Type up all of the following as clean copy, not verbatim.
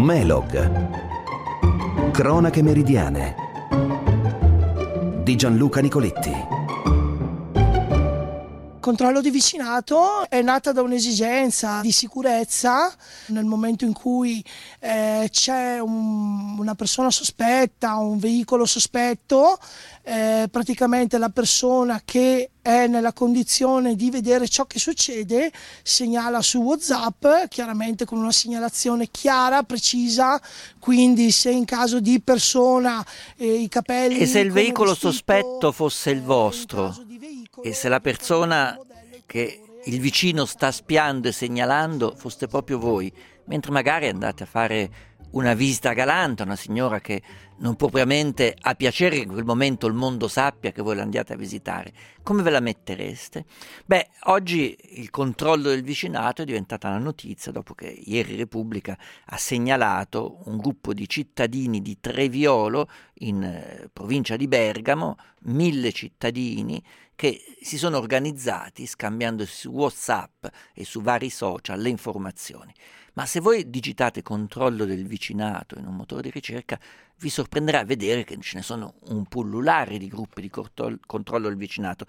Melog. Cronache meridiane di Gianluca Nicoletti. Controllo di vicinato è nata da un'esigenza di sicurezza nel momento in cui c'è una persona sospetta, un veicolo sospetto, praticamente la persona che è nella condizione di vedere ciò che succede segnala su WhatsApp, chiaramente con una segnalazione chiara, precisa, quindi se in caso di persona i capelli... E se il veicolo vestito, sospetto fosse il vostro? E se la persona che il vicino sta spiando e segnalando foste proprio voi, mentre magari andate a fare una visita galante a una signora che non propriamente ha piacere che in quel momento il mondo sappia che voi l'andiate a visitare, come ve la mettereste? Beh, oggi il controllo del vicinato è diventata una notizia dopo che ieri Repubblica ha segnalato un gruppo di cittadini di Treviolo in provincia di Bergamo, 1000 cittadini che si sono organizzati scambiandosi su WhatsApp e su vari social le informazioni. Ma se voi digitate controllo del vicinato in un motore di ricerca, vi sorprenderà vedere che ce ne sono un pullulare di gruppi di controllo del vicinato.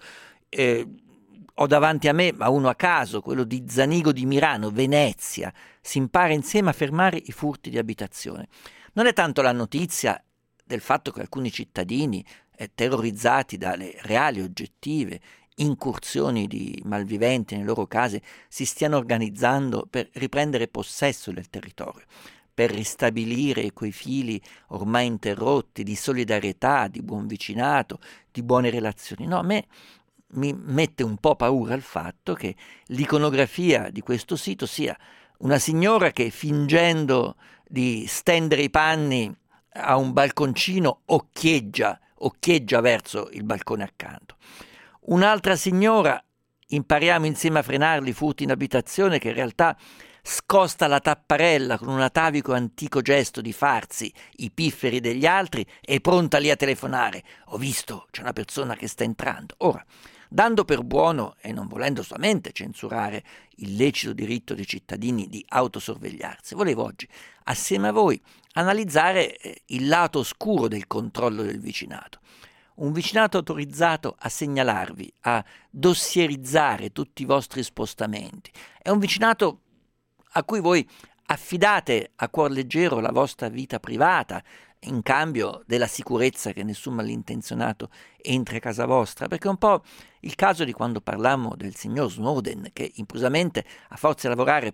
Ho davanti a me, ma uno a caso, quello di Zanigo di Mirano, Venezia. Si impara insieme a fermare i furti di abitazione. Non è tanto la notizia del fatto che alcuni cittadini, terrorizzati dalle reali oggettive incursioni di malviventi nelle loro case, si stiano organizzando per riprendere possesso del territorio, per ristabilire quei fili ormai interrotti di solidarietà, di buon vicinato, di buone relazioni. No, a me mi mette un po' paura il fatto che l'iconografia di questo sito sia una signora che, fingendo di stendere i panni a un balconcino, occhieggia verso il balcone accanto. Un'altra signora, impariamo insieme a frenarli i furti in abitazione, che in realtà scosta la tapparella con un atavico antico gesto di farsi i pifferi degli altri, è pronta lì a telefonare. Ho visto, c'è una persona che sta entrando. Ora, dando per buono e non volendo solamente censurare il lecito diritto dei cittadini di autosorvegliarsi, volevo oggi, assieme a voi, analizzare il lato oscuro del controllo del vicinato. Un vicinato autorizzato a segnalarvi, a dossierizzare tutti i vostri spostamenti. È un vicinato a cui voi affidate a cuor leggero la vostra vita privata in cambio della sicurezza che nessun malintenzionato entri a casa vostra, perché è un po' il caso di quando parlammo del signor Snowden, che improvvisamente, a forza di lavorare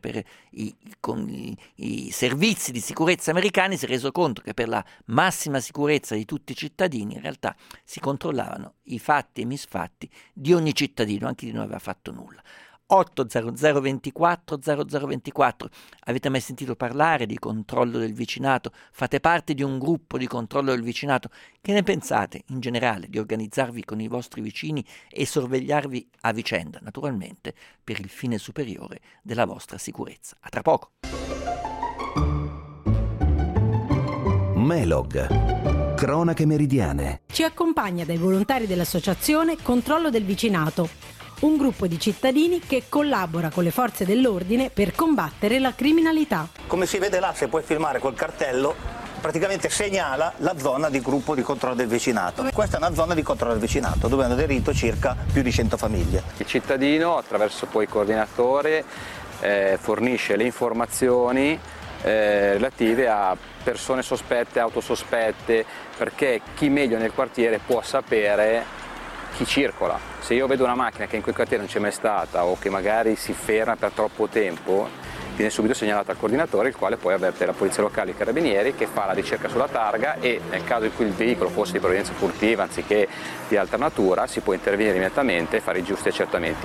con i servizi di sicurezza americani, si è reso conto che per la massima sicurezza di tutti i cittadini in realtà si controllavano i fatti e misfatti di ogni cittadino, anche di non aveva fatto nulla. 800 24 0024. Avete mai sentito parlare di controllo del vicinato? Fate parte di un gruppo di controllo del vicinato? Che ne pensate in generale di organizzarvi con i vostri vicini e sorvegliarvi a vicenda, naturalmente per il fine superiore della vostra sicurezza? A tra poco. Melog. Cronache meridiane. Ci accompagna dai volontari dell'associazione Controllo del Vicinato, un gruppo di cittadini che collabora con le forze dell'ordine per combattere la criminalità. Come si vede là, se puoi filmare col cartello, praticamente segnala la zona di gruppo di controllo del vicinato. Questa è una zona di controllo del vicinato dove hanno aderito circa più di 100 famiglie. Il cittadino, attraverso poi il coordinatore, fornisce le informazioni relative a persone sospette, autosospette, perché chi meglio nel quartiere può sapere chi circola. Se io vedo una macchina che in quel quartiere non c'è mai stata o che magari si ferma per troppo tempo, viene subito segnalata al coordinatore, il quale poi avverte la polizia locale e i carabinieri, che fa la ricerca sulla targa e nel caso in cui il veicolo fosse di provenienza furtiva anziché di altra natura, si può intervenire immediatamente e fare i giusti accertamenti.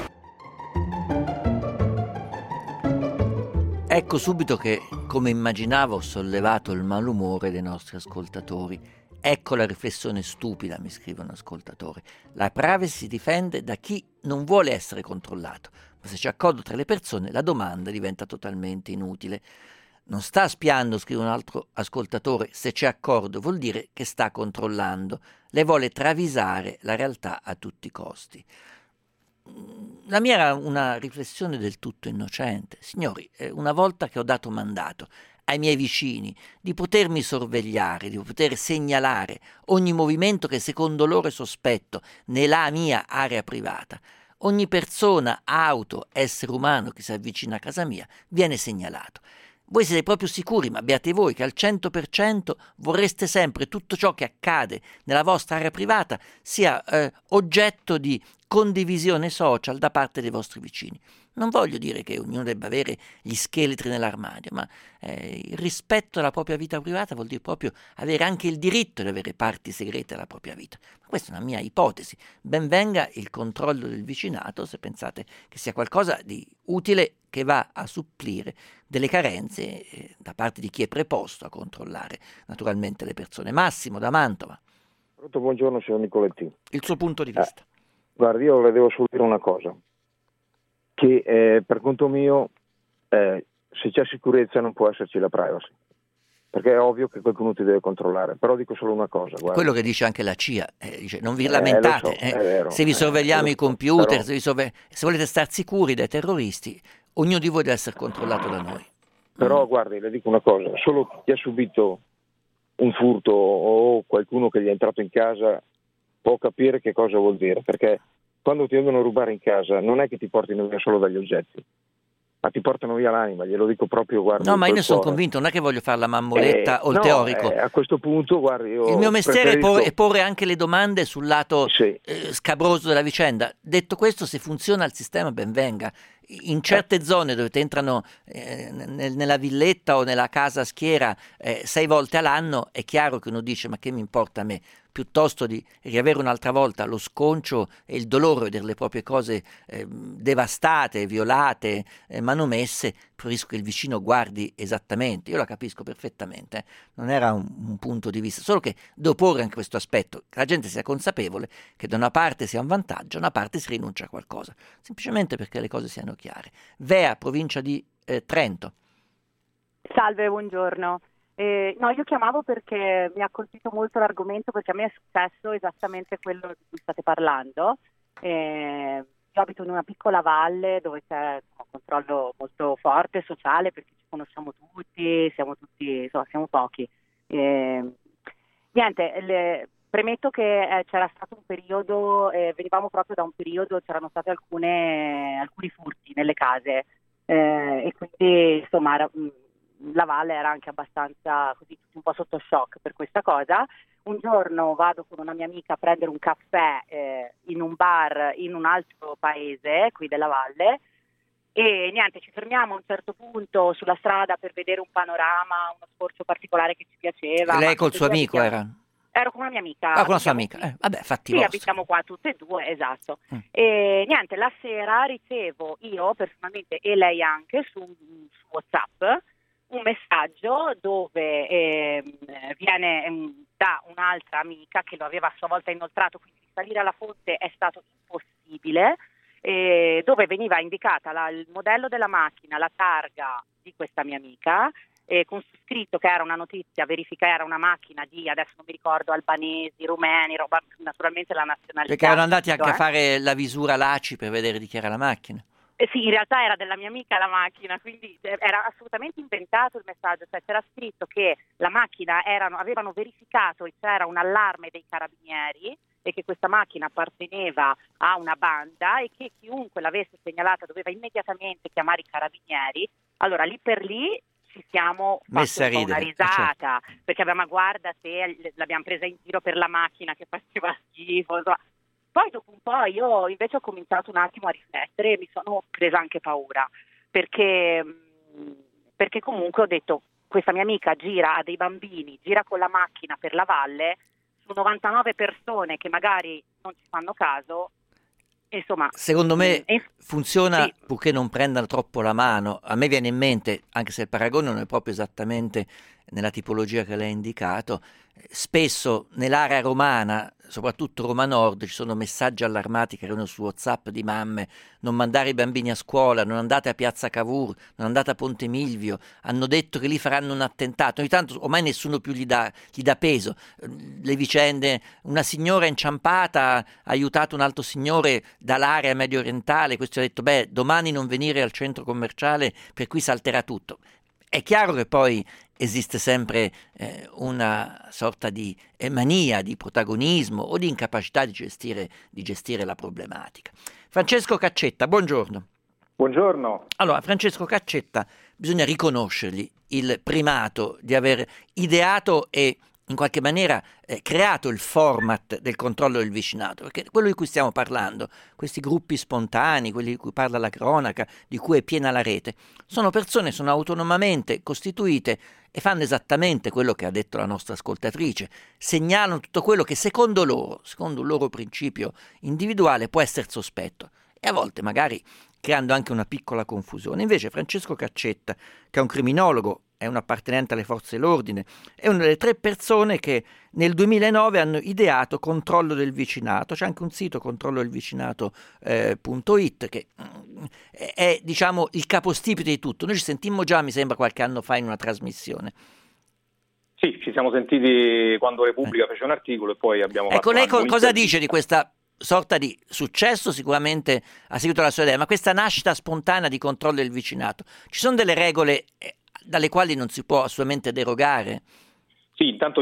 Ecco subito che, come immaginavo, ho sollevato il malumore dei nostri ascoltatori. Ecco la riflessione stupida, mi scrive un ascoltatore. La privacy si difende da chi non vuole essere controllato, ma se c'è accordo tra le persone la domanda diventa totalmente inutile. Non sta spiando, scrive un altro ascoltatore, se c'è accordo vuol dire che sta controllando. Lei vuole travisare la realtà a tutti i costi. La mia era una riflessione del tutto innocente. Signori, una volta che ho dato mandato ai miei vicini di potermi sorvegliare, di poter segnalare ogni movimento che secondo loro è sospetto nella mia area privata. Ogni persona, auto, essere umano che si avvicina a casa mia viene segnalato. Voi siete proprio sicuri, ma beati voi, che al 100% vorreste sempre tutto ciò che accade nella vostra area privata sia oggetto di condivisione social da parte dei vostri vicini. Non voglio dire che ognuno debba avere gli scheletri nell'armadio, ma il rispetto alla propria vita privata vuol dire proprio avere anche il diritto di avere parti segrete della propria vita. Ma questa è una mia ipotesi. Ben venga il controllo del vicinato se pensate che sia qualcosa di utile che va a supplire delle carenze da parte di chi è preposto a controllare naturalmente le persone. Massimo da Mantova. Buongiorno signor Nicoletti. Il suo punto di vista. Guardi, io le devo solo dire una cosa, che per conto mio se c'è sicurezza non può esserci la privacy, perché è ovvio che qualcuno ti deve controllare, però dico solo una cosa. Guarda. Quello che dice anche la CIA, dice non vi lamentate, vero, se vi sorvegliamo i computer, però, se volete star sicuri dai terroristi, ognuno di voi deve essere controllato da noi. Però guardi, le dico una cosa, solo chi ha subito un furto o qualcuno che gli è entrato in casa può capire che cosa vuol dire, perché quando ti vengono a rubare in casa non è che ti portino via solo dagli oggetti, ma ti portano via l'anima, glielo dico proprio, guarda. No, ma io ne sono convinto, non è che voglio fare la mammoletta o il teorico. A questo punto, guardi, io il mio mestiere è porre anche le domande sul lato sì. Scabroso della vicenda. Detto questo, se funziona il sistema, ben venga. In certe zone dove ti entrano nella villetta o nella casa a schiera 6 volte all'anno, è chiaro che uno dice ma che mi importa a me, piuttosto di riavere un'altra volta lo sconcio e il dolore di vedere le proprie cose devastate, violate, manomesse, preferisco che il vicino guardi esattamente. Io la capisco perfettamente, non era un punto di vista, solo che devo porre anche questo aspetto, che la gente sia consapevole che da una parte sia un vantaggio, da una parte si rinuncia a qualcosa, semplicemente perché le cose siano chiare. Vea, provincia di Trento. Salve, buongiorno. No, io chiamavo perché mi ha colpito molto l'argomento, perché a me è successo esattamente quello di cui state parlando. Io abito in una piccola valle dove c'è un controllo molto forte sociale, perché ci conosciamo tutti, insomma, siamo pochi. Premetto che c'era stato un periodo, venivamo proprio da un periodo, c'erano stati alcuni furti nelle case e quindi insomma la valle era anche abbastanza così, un po' sotto shock per questa cosa. Un giorno vado con una mia amica a prendere un caffè in un bar in un altro paese qui della valle e niente, ci fermiamo a un certo punto sulla strada per vedere un panorama, uno scorcio particolare che ci piaceva. Lei col suo amico era? Ero con una mia amica. Ah, con la sua amica. Vabbè, fatti sì, vostri. abitiamo qua tutte e due, esatto. E niente, la sera ricevo io personalmente e lei anche su WhatsApp un messaggio dove viene da un'altra amica che lo aveva a sua volta inoltrato, quindi salire alla fonte è stato impossibile, dove veniva indicata il modello della macchina, la targa di questa mia amica, con scritto che era una notizia, verifica era una macchina di, adesso non mi ricordo, albanesi, rumeni, roba, naturalmente la nazionalità. Perché erano andati anche a fare la visura l'ACI per vedere di chi era la macchina. Sì, in realtà era della mia amica la macchina, quindi era assolutamente inventato il messaggio, cioè c'era scritto che la macchina avevano verificato e c'era un allarme dei carabinieri e che questa macchina apparteneva a una banda e che chiunque l'avesse segnalata doveva immediatamente chiamare i carabinieri. Allora lì per lì ci siamo messi a ridere, una risata, certo. Perché ma guarda se l'abbiamo presa in giro per la macchina che faceva schifo, insomma. Poi dopo un po' io invece ho cominciato un attimo a riflettere e mi sono presa anche paura, perché comunque ho detto, questa mia amica ha dei bambini, gira con la macchina per la valle, su 99 persone che magari non ci fanno caso, insomma. Secondo me funziona, sì. Purché non prendano troppo la mano. A me viene in mente, anche se il paragone non è proprio esattamente nella tipologia che lei ha indicato, spesso nell'area romana, soprattutto Roma Nord, ci sono messaggi allarmati che arrivano su WhatsApp di mamme: non mandare i bambini a scuola, non andate a Piazza Cavour, non andate a Ponte Milvio, hanno detto che lì faranno un attentato. Ogni tanto ormai nessuno più gli dà peso. Le vicende, una signora inciampata ha aiutato un altro signore dall'area medio orientale, questo ha detto domani non venire al centro commerciale per qui salterà tutto. È chiaro che poi esiste sempre una sorta di mania, di protagonismo o di incapacità di gestire la problematica. Francesco Caccetta, buongiorno. Buongiorno. Allora, Francesco Caccetta, bisogna riconoscergli il primato di aver ideato e in qualche maniera creato il format del controllo del vicinato, perché quello di cui stiamo parlando, questi gruppi spontanei, quelli di cui parla la cronaca, di cui è piena la rete, sono persone, sono autonomamente costituite e fanno esattamente quello che ha detto la nostra ascoltatrice, segnalano tutto quello che secondo un loro principio individuale può essere sospetto e a volte magari creando anche una piccola confusione. Invece Francesco Caccetta, che è un criminologo, è un appartenente alle forze dell'ordine, è una delle 3 persone che nel 2009 hanno ideato Controllo del Vicinato. C'è anche un sito, controllodel.it, che è, diciamo, il capostipite di tutto. Noi ci sentimmo già, mi sembra, qualche anno fa in una trasmissione. Sì, ci siamo sentiti quando Repubblica fece un articolo e poi abbiamo fatto... Ecco, lei cosa dice di questa sorta di successo? Sicuramente ha seguito la sua idea, ma questa nascita spontanea di Controllo del Vicinato, ci sono delle regole dalle quali non si può assolutamente derogare? Sì, intanto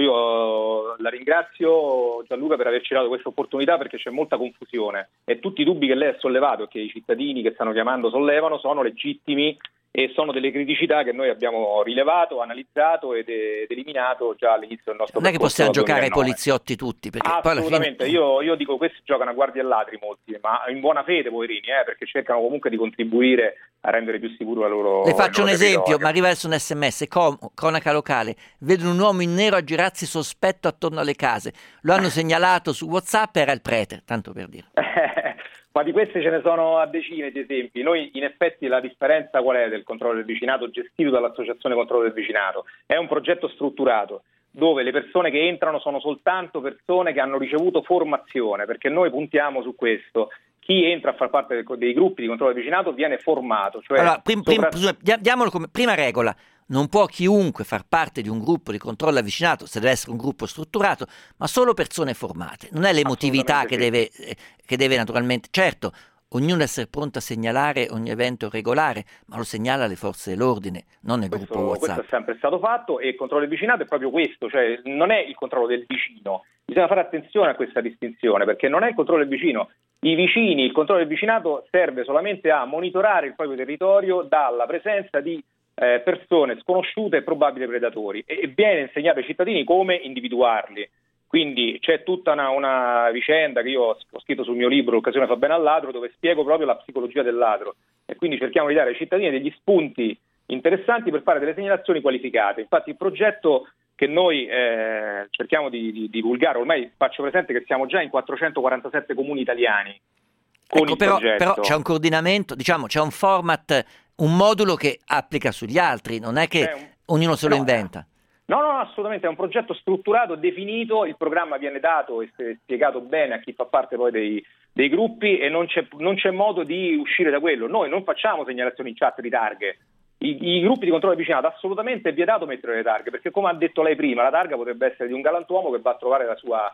io la ringrazio Gianluca per averci dato questa opportunità, perché c'è molta confusione e tutti i dubbi che lei ha sollevato e che i cittadini che stanno chiamando sollevano sono legittimi e sono delle criticità che noi abbiamo rilevato, analizzato ed eliminato già all'inizio del nostro percorso. Non è che possiamo giocare ai poliziotti tutti, perché assolutamente, poi alla fine... io dico questi giocano a guardie e ladri molti, ma in buona fede poverini, perché cercano comunque di contribuire a rendere più sicuro la loro... Le faccio un esempio, territorio. ma arriva adesso un sms, cronaca locale, vedono un uomo in nero aggirarsi sospetto attorno alle case, lo hanno segnalato su WhatsApp, era il prete, tanto per dire. Ma di questi ce ne sono a decine di esempi. Noi in effetti la differenza qual è del controllo del vicinato gestito dall'Associazione Controllo del Vicinato? È un progetto strutturato dove le persone che entrano sono soltanto persone che hanno ricevuto formazione, perché noi puntiamo su questo. Chi entra a far parte dei gruppi di controllo del vicinato viene formato. Cioè allora, diamolo come prima regola. Non può chiunque far parte di un gruppo di controllo avvicinato, se deve essere un gruppo strutturato, ma solo persone formate. Non è l'emotività che deve naturalmente... Certo, ognuno essere pronto a segnalare ogni evento regolare, ma lo segnala alle forze dell'ordine, non nel gruppo WhatsApp. Questo è sempre stato fatto e il controllo del vicinato è proprio questo, cioè non è il controllo del vicino. Bisogna fare attenzione a questa distinzione, perché non è il controllo del vicino. I vicini, il controllo del vicinato serve solamente a monitorare il proprio territorio dalla presenza di persone sconosciute e probabili predatori e viene insegnato ai cittadini come individuarli. Quindi c'è tutta una vicenda che io ho scritto sul mio libro L'occasione fa bene al ladro, dove spiego proprio la psicologia del ladro e quindi cerchiamo di dare ai cittadini degli spunti interessanti per fare delle segnalazioni qualificate. Infatti il progetto che noi cerchiamo di divulgare, ormai faccio presente che siamo già in 447 comuni italiani con il progetto. Però c'è un coordinamento, diciamo, c'è un format, un modulo che applica sugli altri, non è che ognuno se lo inventa. No, assolutamente, è un progetto strutturato, definito, il programma viene dato e spiegato bene a chi fa parte poi dei gruppi e non c'è modo di uscire da quello. Noi non facciamo segnalazioni in chat di targhe. I gruppi di controllo vicinato assolutamente è vietato mettere le targhe, perché come ha detto lei prima, la targa potrebbe essere di un galantuomo che va a trovare la sua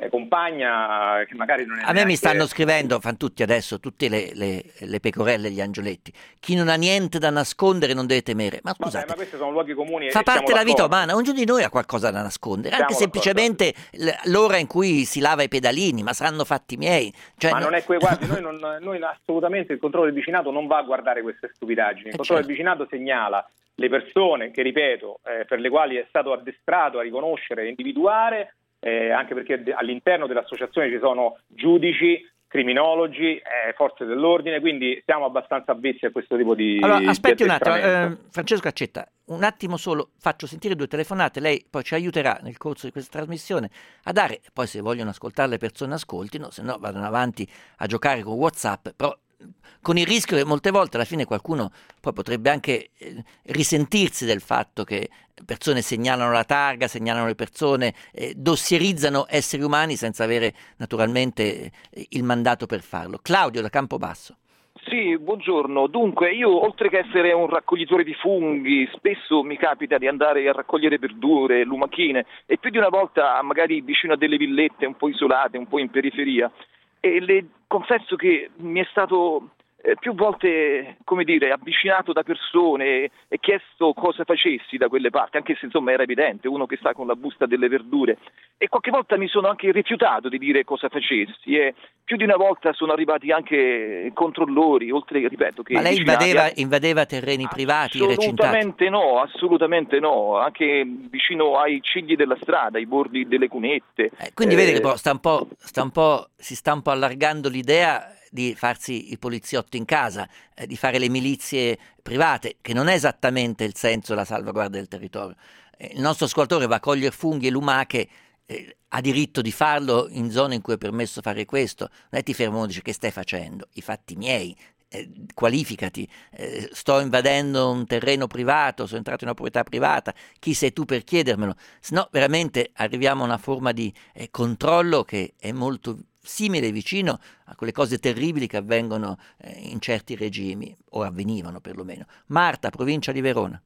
compagna che magari non è a me mi stanno scrivendo, fanno tutti adesso, tutte le pecorelle e gli angioletti, chi non ha niente da nascondere non deve temere. Ma scusate, ma questi sono luoghi comuni, fa parte della vita umana, ognuno di noi ha qualcosa da nascondere, anche semplicemente l'ora in cui si lava i pedalini, ma saranno fatti miei, cioè, ma non è guardi, noi assolutamente il controllo del vicinato non va a guardare queste stupidaggini, il controllo del vicinato segnala le persone che, ripeto, per le quali è stato addestrato a riconoscere e individuare, anche perché all'interno dell'associazione ci sono giudici, criminologi, forze dell'ordine, quindi siamo abbastanza avvezzi a questo tipo di allora, aspetti un attimo, Francesco Caccetta, un attimo solo, faccio sentire 2 telefonate, lei poi ci aiuterà nel corso di questa trasmissione a dare, poi se vogliono ascoltare le persone ascoltino, se no vadano avanti a giocare con WhatsApp, però con il rischio che molte volte alla fine qualcuno poi potrebbe anche risentirsi del fatto che persone segnalano la targa, segnalano le persone, dossierizzano esseri umani senza avere naturalmente il mandato per farlo. Claudio da Campobasso. Sì, buongiorno. Dunque, io oltre che essere un raccoglitore di funghi, spesso mi capita di andare a raccogliere verdure, lumachine e più di una volta magari vicino a delle villette un po' isolate, un po' in periferia. E le confesso che mi è stato più volte, come dire, avvicinato da persone e chiesto cosa facessi da quelle parti, anche se insomma era evidente, uno che sta con la busta delle verdure, e qualche volta mi sono anche rifiutato di dire cosa facessi, e più di una volta sono arrivati anche controllori, oltre, ripeto, che... Ma lei invadeva terreni privati, recintati? Assolutamente no, anche vicino ai cigli della strada, ai bordi delle cunette. Quindi vede che però si sta un po' allargando l'idea di farsi i poliziotti in casa, di fare le milizie private, che non è esattamente il senso della salvaguardia del territorio. Il nostro ascoltatore va a cogliere funghi e lumache, ha diritto di farlo in zone in cui è permesso fare questo. Non è ti fermo uno e dice: che stai facendo? I fatti miei, qualificati, sto invadendo un terreno privato, sono entrato in una proprietà privata, chi sei tu per chiedermelo? Se no veramente arriviamo a una forma di controllo che è molto simile e vicino a quelle cose terribili che avvengono in certi regimi, o avvenivano perlomeno. Marta, provincia di Verona.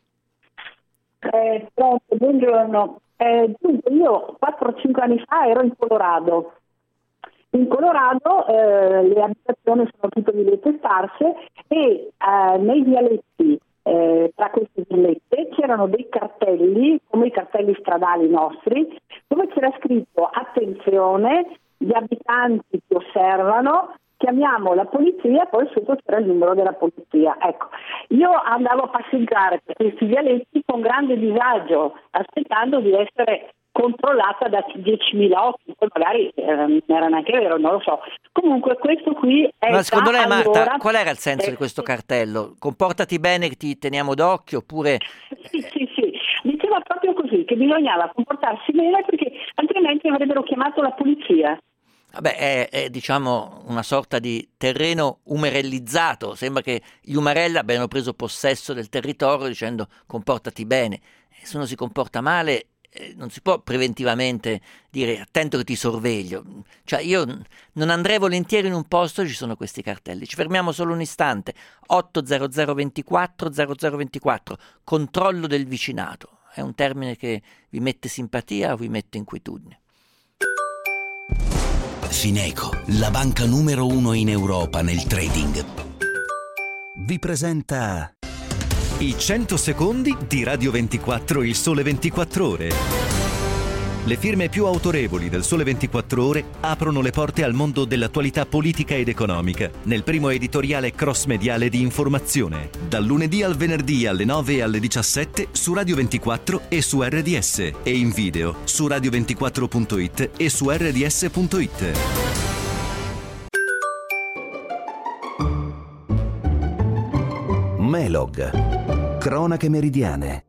Pronto, buongiorno. Dunque, io 4-5 anni fa ero in Colorado. In Colorado le abitazioni sono tutte villette sparse e nei vialetti, tra queste villette, c'erano dei cartelli, come i cartelli stradali nostri, dove c'era scritto: attenzione, gli abitanti ti osservano, chiamiamo la polizia, poi sotto c'era il numero della polizia. Ecco, io andavo a passeggiare per questi vialetti con grande disagio, aspettando di essere controllata da 10.000 occhi, poi magari non era neanche vero, non lo so. Comunque questo qui è... Ma secondo lei, Marta, qual era il senso di questo cartello? Comportati bene che ti teniamo d'occhio, oppure... Sì, diceva proprio così, che bisognava comportarsi bene perché altrimenti avrebbero chiamato la polizia. Vabbè, è diciamo una sorta di terreno umarellizzato, sembra che gli umarelli abbiano preso possesso del territorio dicendo comportati bene. Se uno si comporta male non si può preventivamente dire attento che ti sorveglio. Cioè io non andrei volentieri in un posto dove ci sono questi cartelli. Ci fermiamo solo un istante. 80024 0024, controllo del vicinato. È un termine che vi mette simpatia o vi mette inquietudine? Fineco, la banca numero 1 in Europa nel trading, vi presenta i 100 secondi di Radio 24, il Sole 24 Ore. Le firme più autorevoli del Sole 24 Ore aprono le porte al mondo dell'attualità politica ed economica nel primo editoriale cross-mediale di informazione, dal lunedì al venerdì alle 9 e alle 17 su Radio 24 e su RDS, e in video su radio24.it e su rds.it. Melog, cronache meridiane.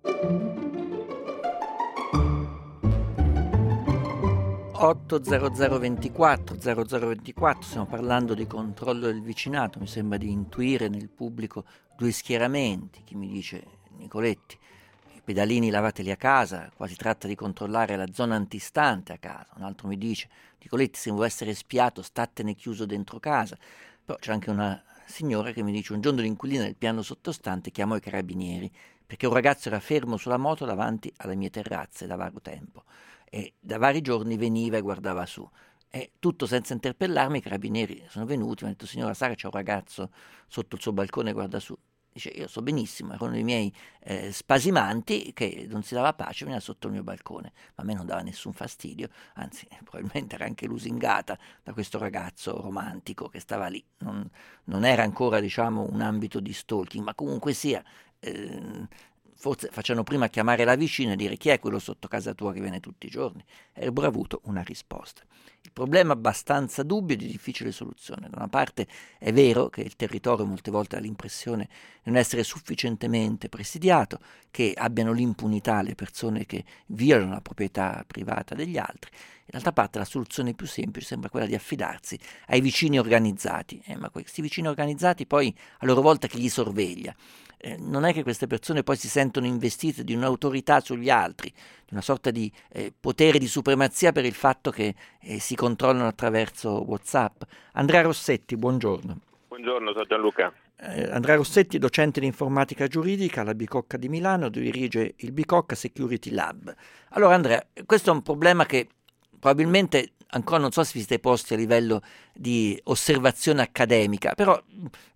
80024 0024, stiamo parlando di controllo del vicinato. Mi sembra di intuire nel pubblico due schieramenti. Chi mi dice: Nicoletti, i pedalini lavateli a casa, qua si tratta di controllare la zona antistante a casa. Un altro mi dice: Nicoletti, se vuoi essere spiato statene chiuso dentro casa. Però c'è anche una signora che mi dice: un giorno l'inquilino del piano sottostante chiamò i carabinieri perché un ragazzo era fermo sulla moto davanti alle mie terrazze da vario tempo e da vari giorni veniva e guardava su, e tutto senza interpellarmi. I carabinieri sono venuti, mi hanno detto: signora Sara, c'è un ragazzo sotto il suo balcone e guarda su. Dice: io so benissimo, erano dei miei spasimanti che non si dava pace, veniva sotto il mio balcone, ma a me non dava nessun fastidio, anzi probabilmente era anche lusingata da questo ragazzo romantico che stava lì. Non era ancora, diciamo, un ambito di stalking, ma comunque sia, forse facevano prima chiamare la vicina e dire: chi è quello sotto casa tua che viene tutti i giorni? Avrebbero avuto una risposta. Il problema è abbastanza dubbio e di difficile soluzione. Da una parte è vero che il territorio molte volte ha l'impressione di non essere sufficientemente presidiato, che abbiano l'impunità le persone che violano la proprietà privata degli altri. E d'altra parte la soluzione più semplice sembra quella di affidarsi ai vicini organizzati. Ma questi vicini organizzati poi a loro volta chi li sorveglia? Non è che queste persone poi si sentono investite di un'autorità sugli altri, di una sorta di potere di supremazia per il fatto che si controllano attraverso WhatsApp. Andrea Rossetti, buongiorno. Buongiorno, sono Gianluca. Andrea Rossetti, docente di informatica giuridica alla Bicocca di Milano, dirige il Bicocca Security Lab. Allora Andrea, questo è un problema che probabilmente ancora non so se vi siete posti a livello di osservazione accademica, però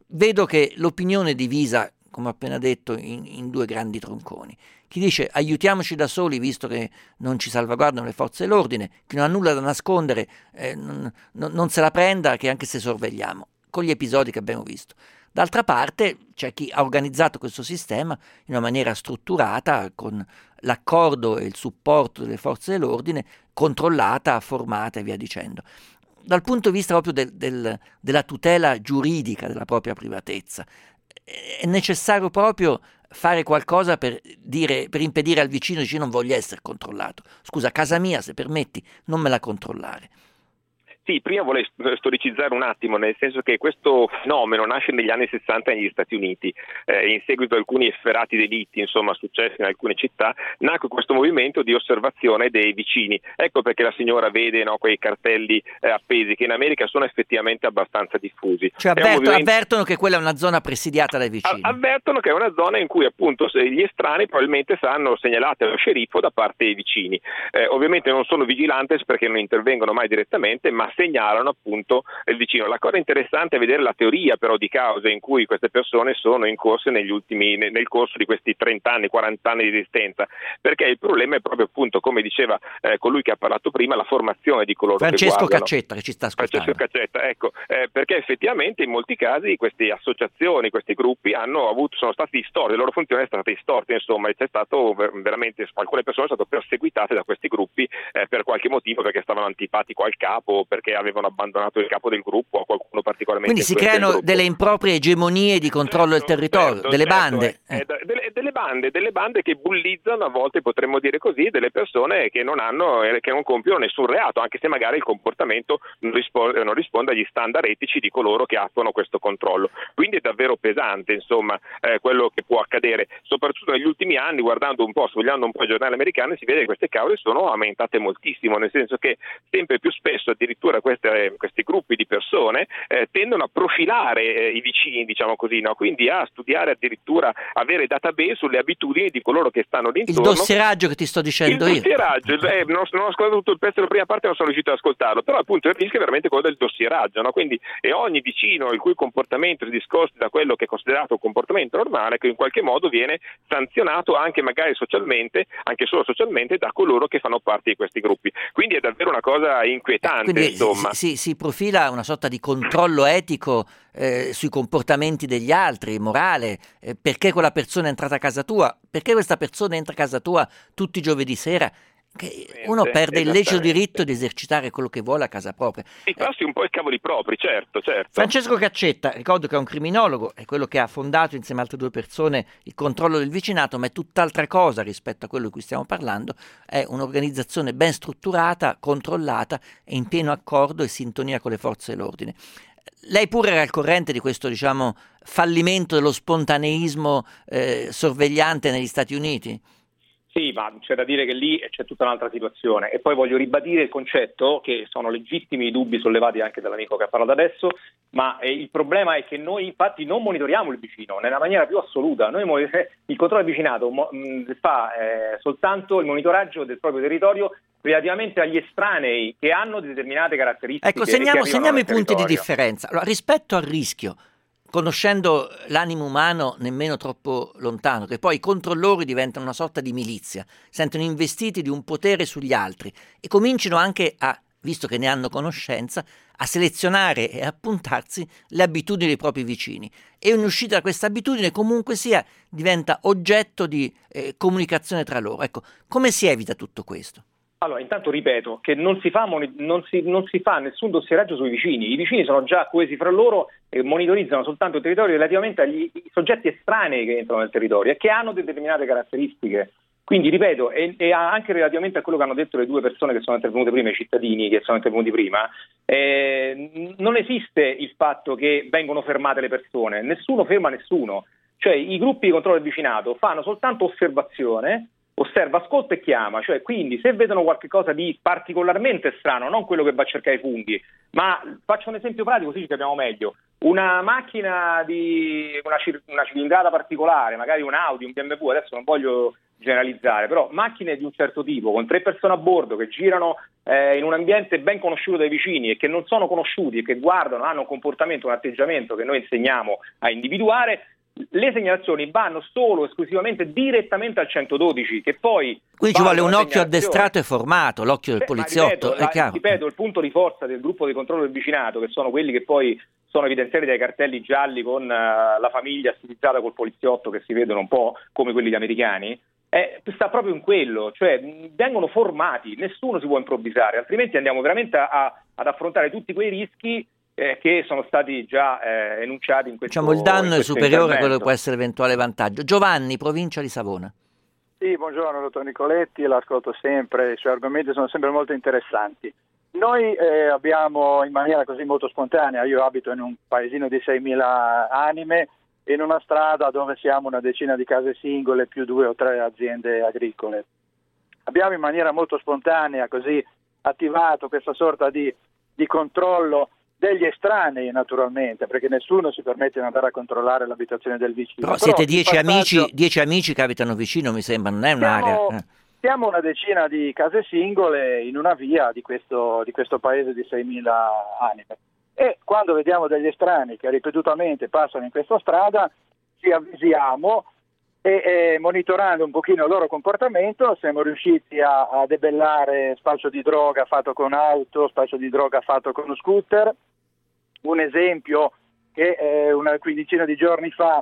vedo che l'opinione è divisa, come ho appena detto, in due grandi tronconi. Chi dice aiutiamoci da soli visto che non ci salvaguardano le forze dell'ordine, chi non ha nulla da nascondere non se la prenda, che anche se sorvegliamo, con gli episodi che abbiamo visto. D'altra parte c'è chi ha organizzato questo sistema in una maniera strutturata, con l'accordo e il supporto delle forze dell'ordine, controllata, formata e via dicendo. Dal punto di vista proprio della tutela giuridica della propria privatezza, è necessario proprio fare qualcosa per impedire al vicino di non voglio essere controllato. Scusa, casa mia, se permetti, non me la controllare. Sì, prima volevo storicizzare un attimo, nel senso che questo fenomeno nasce negli anni 60 negli Stati Uniti, in seguito a alcuni efferati delitti, successi in alcune città, nacque questo movimento di osservazione dei vicini. Ecco perché la signora vede quei cartelli appesi, che in America sono effettivamente abbastanza diffusi. Cioè avvertono che quella è una zona presidiata dai vicini. Avvertono che è una zona in cui appunto gli estranei probabilmente saranno segnalati allo sceriffo da parte dei vicini. Ovviamente non sono vigilantes perché non intervengono mai direttamente, ma segnalano appunto il vicino. La cosa interessante è vedere la teoria però di causa in cui queste persone sono incorse nel corso di questi 30 anni, 40 anni di esistenza, perché il problema è proprio appunto, come diceva colui che ha parlato prima, la formazione di coloro Francesco che guardano. Caccetta, che ci sta ascoltando. Francesco Caccetta, ecco, perché effettivamente in molti casi queste associazioni, questi gruppi sono stati distorti, la loro funzione è stata distorta, e c'è stato veramente, alcune persone sono state perseguitate da questi gruppi per qualche motivo, perché stavano antipatico al capo, perché avevano abbandonato il capo del gruppo o qualcuno particolarmente. Quindi si creano delle improprie egemonie di controllo del territorio, delle bande. Delle bande che bullizzano, a volte potremmo dire così, delle persone che non compiono nessun reato, anche se magari il comportamento non risponde agli standard etici di coloro che attuano questo controllo. Quindi è davvero pesante, quello che può accadere, soprattutto negli ultimi anni, sfogliando un po' i giornali americani, si vede che queste cause sono aumentate moltissimo, nel senso che sempre più spesso addirittura questi gruppi di persone tendono a profilare i vicini, diciamo così, quindi a studiare, addirittura avere database sulle abitudini di coloro che stanno d'intorno. Il dossieraggio che ti sto dicendo io. Il dossieraggio, non ho ascoltato tutto il pezzo della prima parte, non sono riuscito ad ascoltarlo, però appunto il rischio è veramente quello del dossieraggio, quindi è ogni vicino il cui comportamento si discosti da quello che è considerato un comportamento normale, che in qualche modo viene sanzionato anche magari socialmente, anche solo socialmente, da coloro che fanno parte di questi gruppi. Quindi è davvero una cosa inquietante. Quindi si profila una sorta di controllo etico sui comportamenti degli altri, morale, perché quella persona è entrata a casa tua, perché questa persona entra a casa tua tutti i giovedì sera, che uno perde il lecito diritto di esercitare quello che vuole a casa propria. E passi un po' i cavoli propri, certo. Francesco Caccetta, ricordo che è un criminologo, è quello che ha fondato insieme a altre due persone il controllo del vicinato, ma è tutt'altra cosa rispetto a quello di cui stiamo parlando, è un'organizzazione ben strutturata, controllata e in pieno accordo e sintonia con le forze dell'ordine. Lei pure era al corrente di questo, fallimento dello spontaneismo sorvegliante negli Stati Uniti? Sì, ma c'è da dire che lì c'è tutta un'altra situazione, e poi voglio ribadire il concetto che sono legittimi i dubbi sollevati anche dall'amico che ha parlato adesso, ma il problema è che noi infatti non monitoriamo il vicino nella maniera più assoluta. Il controllo del vicinato fa soltanto il monitoraggio del proprio territorio relativamente agli estranei che hanno determinate caratteristiche. Ecco, segniamo i punti di differenza. Allora, rispetto al rischio, conoscendo l'animo umano nemmeno troppo lontano, che poi i controllori diventano una sorta di milizia, sentono investiti di un potere sugli altri e cominciano anche visto che ne hanno conoscenza, a selezionare e appuntarsi le abitudini dei propri vicini. E in uscita da questa abitudine, comunque sia, diventa oggetto di comunicazione tra loro. Ecco, come si evita tutto questo? Allora, intanto ripeto che non si fa nessun dossieraggio sui vicini. I vicini sono già coesi fra loro e monitorizzano soltanto il territorio relativamente agli soggetti estranei che entrano nel territorio e che hanno determinate caratteristiche. Quindi, ripeto, e anche relativamente a quello che hanno detto le due persone che sono intervenute prima, i cittadini che sono intervenuti prima, non esiste il fatto che vengono fermate le persone, nessuno ferma nessuno. Cioè, i gruppi di controllo del vicinato fanno soltanto osserva, ascolta e chiama, cioè quindi se vedono qualche cosa di particolarmente strano, non quello che va a cercare i funghi, ma faccio un esempio pratico così ci capiamo meglio, una macchina di una cilindrata particolare, magari un Audi, un BMW, adesso non voglio generalizzare, però macchine di un certo tipo, con 3 persone a bordo che girano in un ambiente ben conosciuto dai vicini e che non sono conosciuti e che guardano, hanno un comportamento, un atteggiamento che noi insegniamo a individuare, le segnalazioni vanno solo esclusivamente direttamente al 112, che poi quindi ci vuole un occhio addestrato e formato, l'occhio del poliziotto, è chiaro. Ripeto, il punto di forza del gruppo di controllo del vicinato, che sono quelli che poi sono evidenziati dai cartelli gialli con la famiglia stilizzata col poliziotto, che si vedono un po' come quelli americani, sta proprio in quello, cioè vengono formati, nessuno si può improvvisare, altrimenti andiamo veramente ad affrontare tutti quei rischi che sono stati già enunciati in questo Diciamo il danno è superiore a quello che può intervento. essere l'eventuale vantaggio. Giovanni, provincia di Savona. Sì, buongiorno dottor Nicoletti, l'ascolto sempre, i suoi argomenti sono sempre molto interessanti. Noi abbiamo in maniera così molto spontanea, io abito in un paesino di 6.000 anime, in una strada dove siamo una decina di case singole più 2 o 3 aziende agricole. Abbiamo in maniera molto spontanea così attivato questa sorta di controllo degli estranei, naturalmente, perché nessuno si permette di andare a controllare l'abitazione del vicino. Però siete 10 amici che abitano vicino, mi sembra, non è un'area. Siamo una decina di case singole in una via di questo paese di 6.000 anime. E quando vediamo degli estranei che ripetutamente passano in questa strada, ci avvisiamo e monitorando un pochino il loro comportamento siamo riusciti a debellare spaccio di droga fatto con auto, spaccio di droga fatto con scooter. Un esempio che una quindicina di giorni fa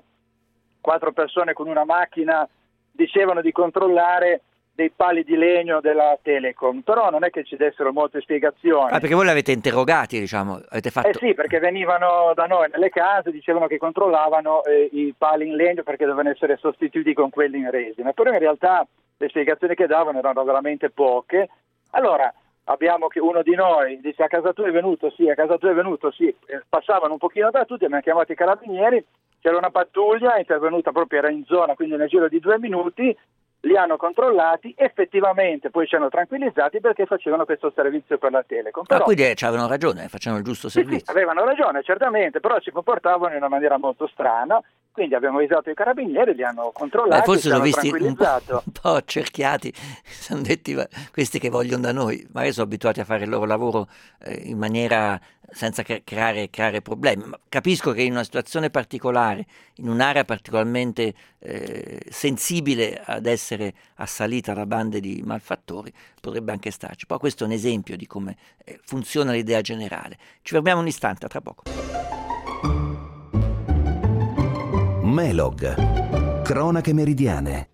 4 persone con una macchina dicevano di controllare dei pali di legno della Telecom, però non è che ci dessero molte spiegazioni. Perché voi l'avete interrogati, diciamo, avete fatto... Sì, perché venivano da noi nelle case, dicevano che controllavano i pali in legno perché dovevano essere sostituiti con quelli in resina, però in realtà le spiegazioni che davano erano veramente poche. Allora abbiamo che uno di noi dice: a casa tua è venuto? Sì, a casa tua è venuto? Sì. Passavano un pochino da tutti, abbiamo chiamato i carabinieri, c'era una pattuglia, è intervenuta proprio, era in zona, quindi nel giro di 2 minuti li hanno controllati, effettivamente poi ci hanno tranquillizzati perché facevano questo servizio per la Telecom. Però, quindi avevano ragione, facevano il giusto servizio. Sì, avevano ragione, certamente, però si comportavano in una maniera molto strana, quindi abbiamo avvisato i carabinieri, li hanno controllati, forse li hanno l'ho visti tranquillizzato. un po' accerchiati, si sono detti questi che vogliono da noi, magari sono abituati a fare il loro lavoro in maniera senza creare problemi. Ma capisco che in una situazione particolare, in un'area particolarmente sensibile ad essere assalita da bande di malfattori, potrebbe anche starci. Poi questo è un esempio di come funziona l'idea generale. Ci fermiamo un istante, a tra poco. Melog, cronache meridiane.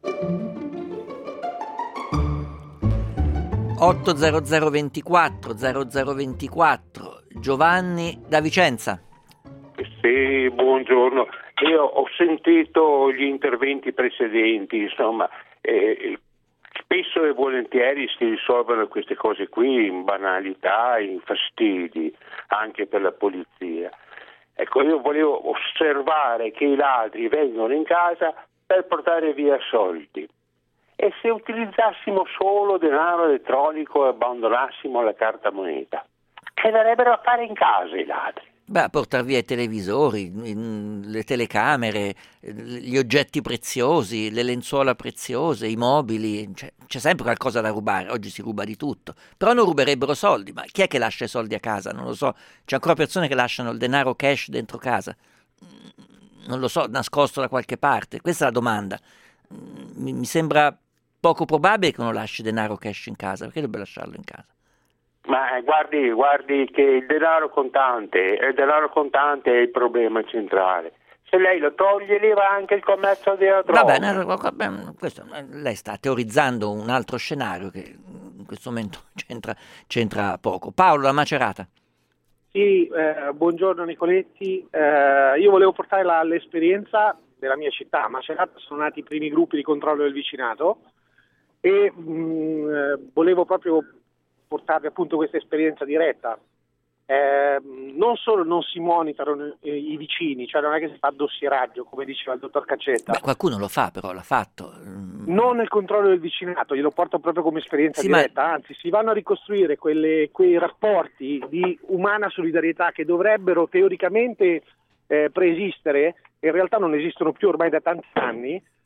80024 0024. Giovanni da Vicenza. Sì, buongiorno. Io ho sentito gli interventi precedenti, insomma, spesso e volentieri si risolvono queste cose qui in banalità, in fastidi, anche per la polizia. Ecco, io volevo osservare che i ladri vengono in casa per portare via soldi. E se utilizzassimo solo denaro elettronico e abbandonassimo la carta moneta, che darebbero a fare in casa i ladri? Beh, portare via i televisori, le telecamere, gli oggetti preziosi, le lenzuola preziose, i mobili, c'è sempre qualcosa da rubare. Oggi si ruba di tutto, però non ruberebbero soldi. Ma chi è che lascia i soldi a casa? Non lo so. C'è ancora persone che lasciano il denaro cash dentro casa, non lo so, nascosto da qualche parte. Questa è la domanda. Mi sembra poco probabile che uno lasci denaro cash in casa. Perché dovrebbe lasciarlo in casa? Ma guardi che il denaro contante è il problema centrale. Se lei lo toglie, lì va anche il commercio della droga. Questo, lei sta teorizzando un altro scenario che in questo momento c'entra poco. Paolo da Macerata. Sì, buongiorno Nicoletti. Io volevo portare l'esperienza della mia città. A Macerata sono nati i primi gruppi di controllo del vicinato e volevo proprio portarvi appunto questa esperienza diretta. Non solo non si monitorano i vicini, cioè non è che si fa dossieraggio come diceva il dottor Caccetta. Qualcuno lo fa, però l'ha fatto. Non nel controllo del vicinato, glielo porto proprio come esperienza diretta, anzi si vanno a ricostruire quei rapporti di umana solidarietà che dovrebbero teoricamente preesistere, in realtà non esistono più ormai da tanti anni.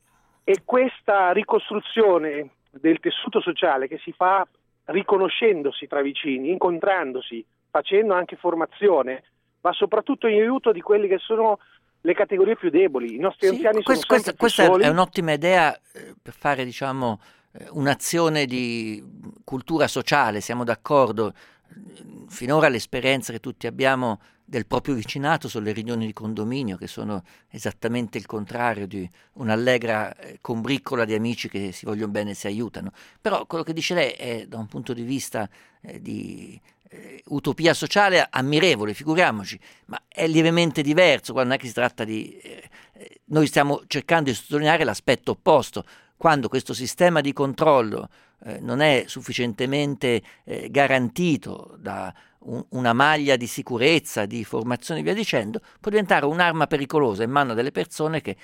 E questa ricostruzione del tessuto sociale che si fa riconoscendosi tra vicini, incontrandosi, facendo anche formazione, ma soprattutto in aiuto di quelli che sono le categorie più deboli. I nostri anziani sono sempre più questa soli. è un'ottima idea per fare, diciamo, un'azione di cultura sociale, siamo d'accordo. Finora l'esperienza che tutti abbiamo del proprio vicinato sono le riunioni di condominio, che sono esattamente il contrario di un'allegra combriccola di amici che si vogliono bene e si aiutano. Però quello che dice lei è, da un punto di vista di utopia sociale, ammirevole, figuriamoci, ma è lievemente diverso quando non è che si tratta di... noi stiamo cercando di sottolineare l'aspetto opposto. Quando questo sistema di controllo non è sufficientemente garantito da una maglia di sicurezza, di formazione e via dicendo, può diventare un'arma pericolosa in mano delle persone che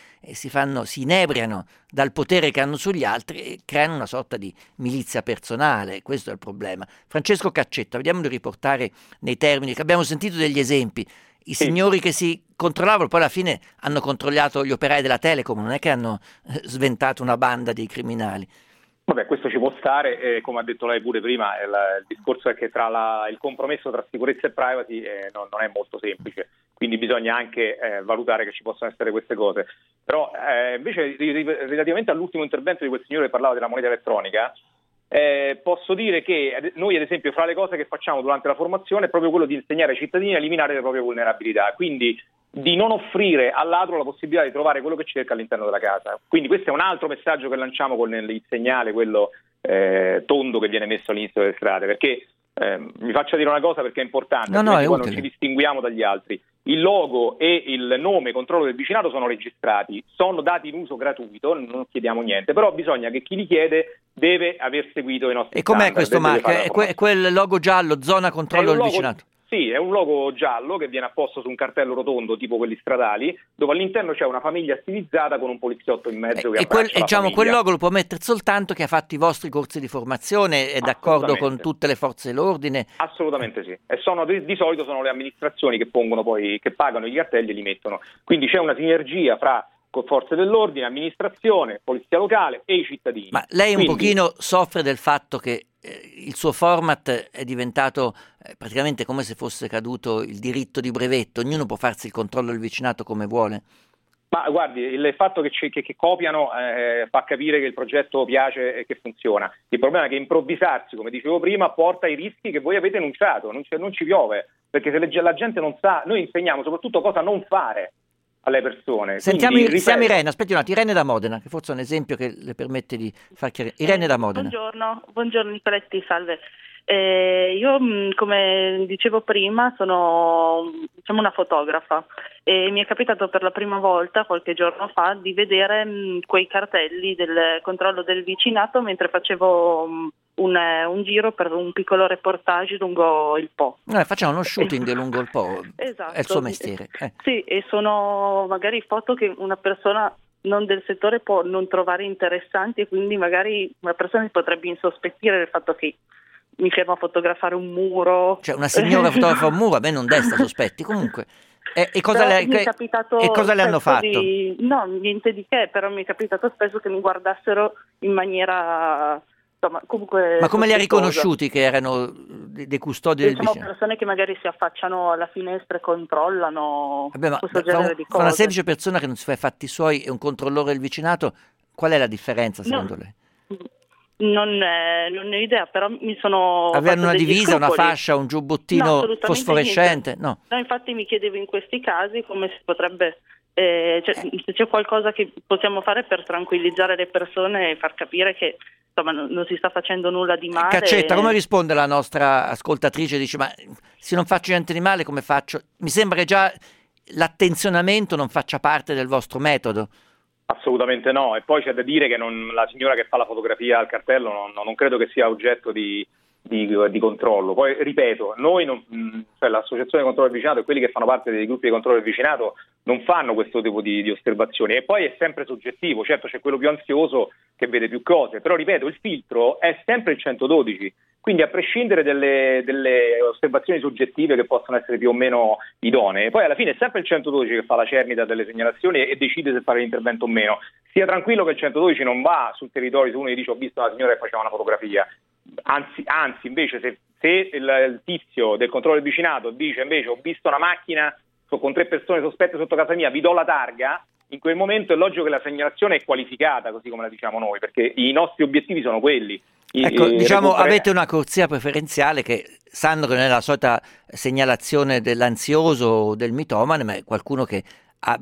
si inebriano dal potere che hanno sugli altri e creano una sorta di milizia personale. Questo è il problema. Francesco Caccetta, vediamo di riportare nei termini che abbiamo sentito degli esempi. I signori che si controllavano poi alla fine hanno controllato gli operai della Telecom, non è che hanno sventato una banda di criminali. Vabbè, questo ci può stare, come ha detto lei pure prima, il discorso è che il compromesso tra sicurezza e privacy non è molto semplice, quindi bisogna anche valutare che ci possono essere queste cose. Però invece relativamente all'ultimo intervento di quel signore che parlava della moneta elettronica, posso dire che noi ad esempio fra le cose che facciamo durante la formazione è proprio quello di insegnare ai cittadini a eliminare le proprie vulnerabilità, quindi di non offrire al ladro la possibilità di trovare quello che cerca all'interno della casa. Quindi questo è un altro messaggio che lanciamo con il segnale, quello tondo che viene messo all'inizio delle strade, perché mi faccia dire una cosa perché è importante, poi non ci distinguiamo dagli altri. Il logo e il nome controllo del vicinato sono registrati, sono dati in uso gratuito, non chiediamo niente, però bisogna che chi li chiede deve aver seguito i nostri standard. E com'è questo marchio? È quel logo giallo, zona controllo del vicinato? Sì, è un logo giallo che viene apposto su un cartello rotondo tipo quelli stradali, dove all'interno c'è una famiglia stilizzata con un poliziotto in mezzo che abbraccia la famiglia. Quel logo lo può mettere soltanto chi ha fatto i vostri corsi di formazione, è d'accordo con tutte le forze dell'ordine? Assolutamente sì, e di solito sono le amministrazioni che che pagano i cartelli e li mettono, quindi c'è una sinergia fra forze dell'ordine, amministrazione, polizia locale e i cittadini. Ma lei un pochino soffre del fatto che il suo format è diventato praticamente come se fosse caduto il diritto di brevetto, ognuno può farsi il controllo del vicinato come vuole? Ma guardi, il fatto che copiano fa capire che il progetto piace e che funziona. Il problema è che improvvisarsi, come dicevo prima, porta ai rischi che voi avete enunciato, non ci piove, perché se la gente non sa, noi insegniamo soprattutto cosa non fare alle persone. Sentiamo Irene, aspetti un attimo, Irene da Modena, che forse è un esempio che le permette di far chiarire. Irene da Modena. Buongiorno Nicoletti, salve. Io, come dicevo prima, sono una fotografa e mi è capitato per la prima volta qualche giorno fa di vedere quei cartelli del controllo del vicinato mentre facevo un giro per un piccolo reportage lungo il Po. Facciamo uno shooting lungo il Po, esatto. È il suo mestiere. Sì, e sono magari foto che una persona non del settore può non trovare interessanti e quindi magari una persona si potrebbe insospettire del fatto che mi fermo a fotografare un muro. Cioè una signora fotografa un muro, a me non desta sospetti. Comunque, e cosa le hanno fatto? No, niente di che, però mi è capitato spesso che mi guardassero in maniera... comunque ma come li ha riconosciuti che erano dei custodi del vicino? Persone che magari si affacciano alla finestra e controllano. Vabbè, questo genere di cose. Fra una semplice persona che non si fa i fatti suoi e un controllore del vicinato, qual è la differenza secondo lei? Non ne ho idea, però mi sono... Avevano una divisa, una fascia, un giubbottino fosforescente? No, infatti mi chiedevo in questi casi come si potrebbe... se c'è qualcosa che possiamo fare per tranquillizzare le persone e far capire che non si sta facendo nulla di male. Caccetta, come risponde la nostra ascoltatrice? Dice, ma se non faccio niente di male come faccio? Mi sembra che già l'attenzionamento non faccia parte del vostro metodo. Assolutamente no, e poi c'è da dire che la signora che fa la fotografia al cartello non credo che sia oggetto di controllo. Poi ripeto, noi l'associazione di controllo del vicinato e quelli che fanno parte dei gruppi di controllo del vicinato non fanno questo tipo di osservazioni, e poi è sempre soggettivo. Certo, c'è quello più ansioso che vede più cose, però ripeto, il filtro è sempre il 112, quindi a prescindere delle osservazioni soggettive che possono essere più o meno idonee, poi alla fine è sempre il 112 che fa la cernita delle segnalazioni e decide se fare l'intervento o meno. Sia tranquillo che il 112 non va sul territorio se uno gli dice ho visto una signora che faceva una fotografia, anzi invece se il tizio del controllo del vicinato dice invece ho visto una macchina con 3 persone sospette sotto casa mia, vi do la targa, in quel momento è logico che la segnalazione è qualificata, così come la diciamo noi, perché i nostri obiettivi sono quelli. Ecco, diciamo avete una corsia preferenziale che sanno che non è la solita segnalazione dell'ansioso o del mitomane, ma è qualcuno che ha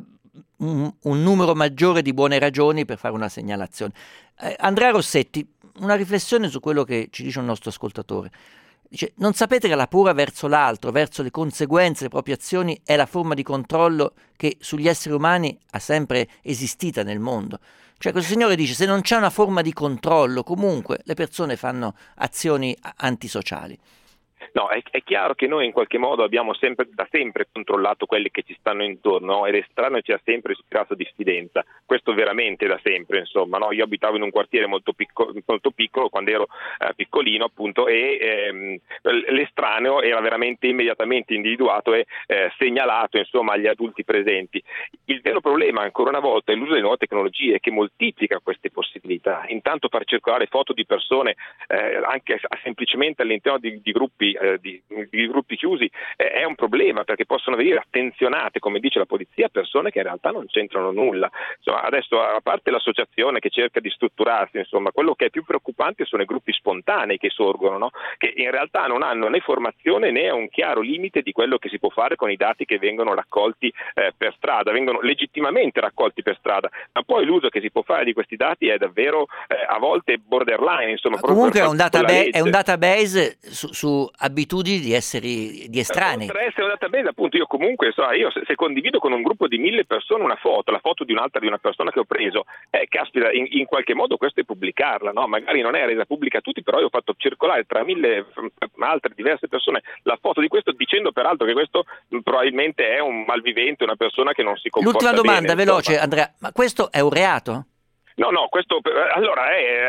un numero maggiore di buone ragioni per fare una segnalazione. Andrea Rossetti, una riflessione su quello che ci dice un nostro ascoltatore. Dice, non sapete che la paura verso l'altro, verso le conseguenze delle proprie azioni è la forma di controllo che sugli esseri umani ha sempre esistita nel mondo? Cioè questo signore dice, se non c'è una forma di controllo, comunque le persone fanno azioni antisociali. No, è chiaro che noi in qualche modo abbiamo da sempre controllato quelli che ci stanno intorno, ed estraneo ci ha sempre ispirato diffidenza, questo veramente da sempre, insomma, no? Io abitavo in un quartiere molto piccolo quando ero piccolino, appunto, e l'estraneo era veramente immediatamente individuato e segnalato, insomma, agli adulti presenti. Il vero problema, ancora una volta, è l'uso delle nuove tecnologie che moltiplica queste possibilità. Intanto far circolare foto di persone anche semplicemente all'interno di gruppi di gruppi chiusi è un problema, perché possono venire attenzionate, come dice la polizia, persone che in realtà non c'entrano nulla. Insomma, adesso, a parte l'associazione che cerca di strutturarsi, insomma, quello che è più preoccupante sono i gruppi spontanei che sorgono, no? Che in realtà non hanno né formazione né un chiaro limite di quello che si può fare con i dati che vengono raccolti per strada, vengono legittimamente raccolti per strada, ma poi l'uso che si può fare di questi dati è davvero a volte borderline, insomma. Comunque è un database su abitudini di estranei. Per essere un database, appunto, io comunque se condivido con un gruppo di 1000 persone la foto di una persona che ho preso, caspita, in qualche modo questo è pubblicarla, no? Magari non è resa pubblica a tutti, però io ho fatto circolare tra 1000 altre diverse persone la foto di questo, dicendo peraltro che questo probabilmente è un malvivente, una persona che non si comporta bene. L'ultima domanda, veloce, Andrea, ma questo è un reato? No, questo allora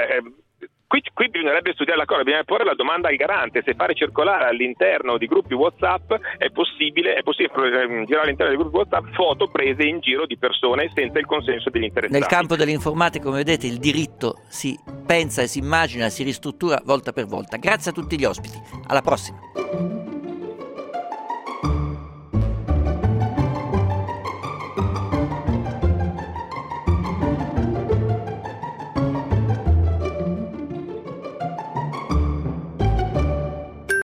Qui bisognerebbe studiare la cosa, bisogna porre la domanda al garante se fare circolare all'interno di gruppi WhatsApp è possibile girare all'interno di gruppi WhatsApp foto prese in giro di persone senza il consenso degli interessati. Nel campo dell'informatica, come vedete, il diritto si pensa e si immagina, si ristruttura volta per volta. Grazie a tutti gli ospiti, alla prossima.